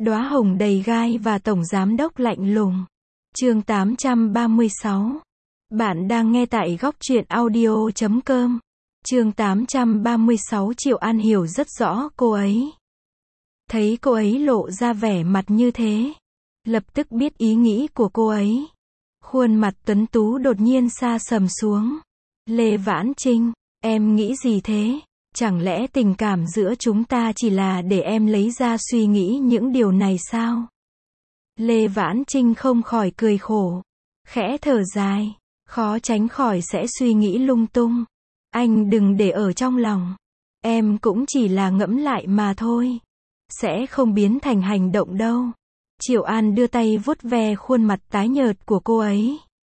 Đóa hồng đầy gai và tổng giám đốc lạnh lùng. Chương 836. Bạn đang nghe tại góc truyện audio.com. Chương 836. Triệu An hiểu rất rõ cô ấy. Thấy cô ấy lộ ra vẻ mặt như thế, lập tức biết ý nghĩ của cô ấy. Khuôn mặt tuấn tú đột nhiên sa sầm xuống. Lê Vãn Trinh, em nghĩ gì thế? Chẳng lẽ tình cảm giữa chúng ta chỉ là để em lấy ra suy nghĩ những điều này sao? Lê Vãn Trinh không khỏi cười khổ, khẽ thở dài, khó tránh khỏi sẽ suy nghĩ lung tung. Anh đừng để ở trong lòng. Em cũng chỉ là ngẫm lại mà thôi. Sẽ không biến thành hành động đâu. Triệu An đưa tay vuốt ve khuôn mặt tái nhợt của cô ấy.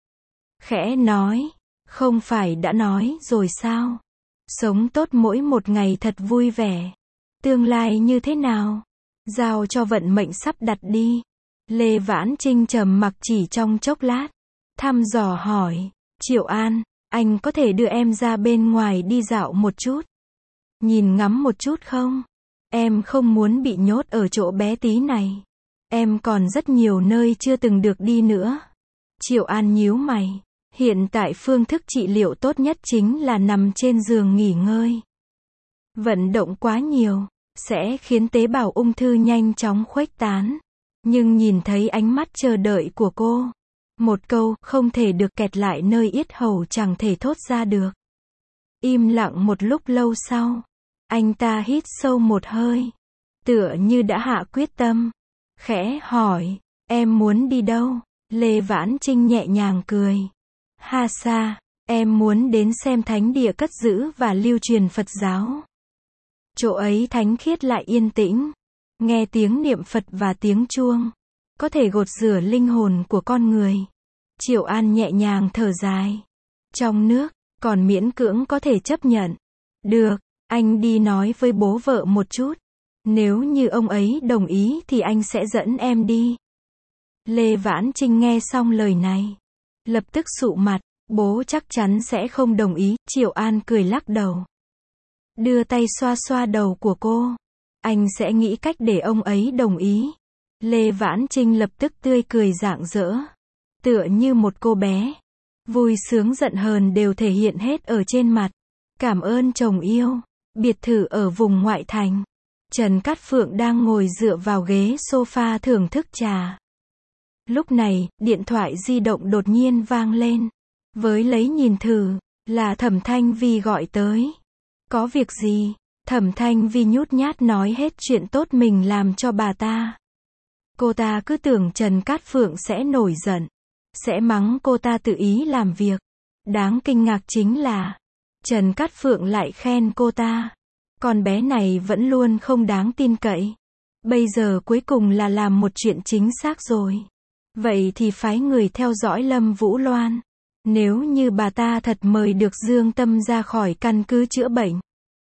Khẽ nói, không phải đã nói rồi sao? Sống tốt mỗi một ngày thật vui vẻ. Tương lai như thế nào? Giao cho vận mệnh sắp đặt đi. Lê Vãn Trinh trầm mặc chỉ trong chốc lát. Thăm dò hỏi, Triệu An, anh có thể đưa em ra bên ngoài đi dạo một chút? Nhìn ngắm một chút không? Em không muốn bị nhốt ở chỗ bé tí này. Em còn rất nhiều nơi chưa từng được đi nữa. Triệu An nhíu mày. Hiện tại phương thức trị liệu tốt nhất chính là nằm trên giường nghỉ ngơi. Vận động quá nhiều sẽ khiến tế bào ung thư nhanh chóng khuếch tán. Nhưng nhìn thấy ánh mắt chờ đợi của cô, một câu không thể được kẹt lại nơi yết hầu chẳng thể thốt ra được. Im lặng một lúc lâu sau, anh ta hít sâu một hơi, tựa như đã hạ quyết tâm, khẽ hỏi, em muốn đi đâu? Lê Vãn Trinh nhẹ nhàng cười. Ha sa, em muốn đến xem thánh địa cất giữ và lưu truyền Phật giáo. Chỗ ấy thánh khiết lại yên tĩnh. Nghe tiếng niệm Phật và tiếng chuông, có thể gột rửa linh hồn của con người. Triệu An nhẹ nhàng thở dài. Trong nước, còn miễn cưỡng có thể chấp nhận. Được, anh đi nói với bố vợ một chút. Nếu như ông ấy đồng ý thì anh sẽ dẫn em đi. Lê Vãn Trinh nghe xong lời này, lập tức sụ mặt, bố chắc chắn sẽ không đồng ý. Triệu An cười lắc đầu, đưa tay xoa xoa đầu của cô. Anh sẽ nghĩ cách để ông ấy đồng ý. Lê Vãn Trinh lập tức tươi cười rạng rỡ, tựa như một cô bé. Vui sướng giận hờn đều thể hiện hết ở trên mặt. Cảm ơn chồng yêu. Biệt thự ở vùng ngoại thành. Trần Cát Phượng đang ngồi dựa vào ghế sofa thưởng thức trà. Lúc này, điện thoại di động đột nhiên vang lên. Với lấy nhìn thử, là Thẩm Thanh Vi gọi tới. Có việc gì? Thẩm Thanh Vi nhút nhát nói hết chuyện tốt mình làm cho bà ta. Cô ta cứ tưởng Trần Cát Phượng sẽ nổi giận, sẽ mắng cô ta tự ý làm việc. Đáng kinh ngạc chính là, Trần Cát Phượng lại khen cô ta. Con bé này vẫn luôn không đáng tin cậy. Bây giờ cuối cùng là làm một chuyện chính xác rồi. Vậy thì phái người theo dõi Lâm Vũ Loan. Nếu như bà ta thật mời được Dương Tâm ra khỏi căn cứ chữa bệnh,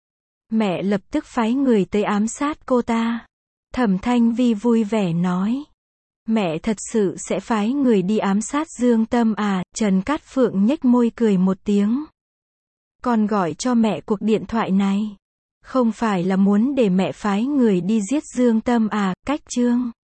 mẹ lập tức phái người tới ám sát cô ta. Thẩm Thanh Vi vui vẻ nói. Mẹ thật sự sẽ phái người đi ám sát Dương Tâm à? Trần Cát Phượng nhếch môi cười một tiếng. Con gọi cho mẹ cuộc điện thoại này, không phải là muốn để mẹ phái người đi giết Dương Tâm à? Cách chương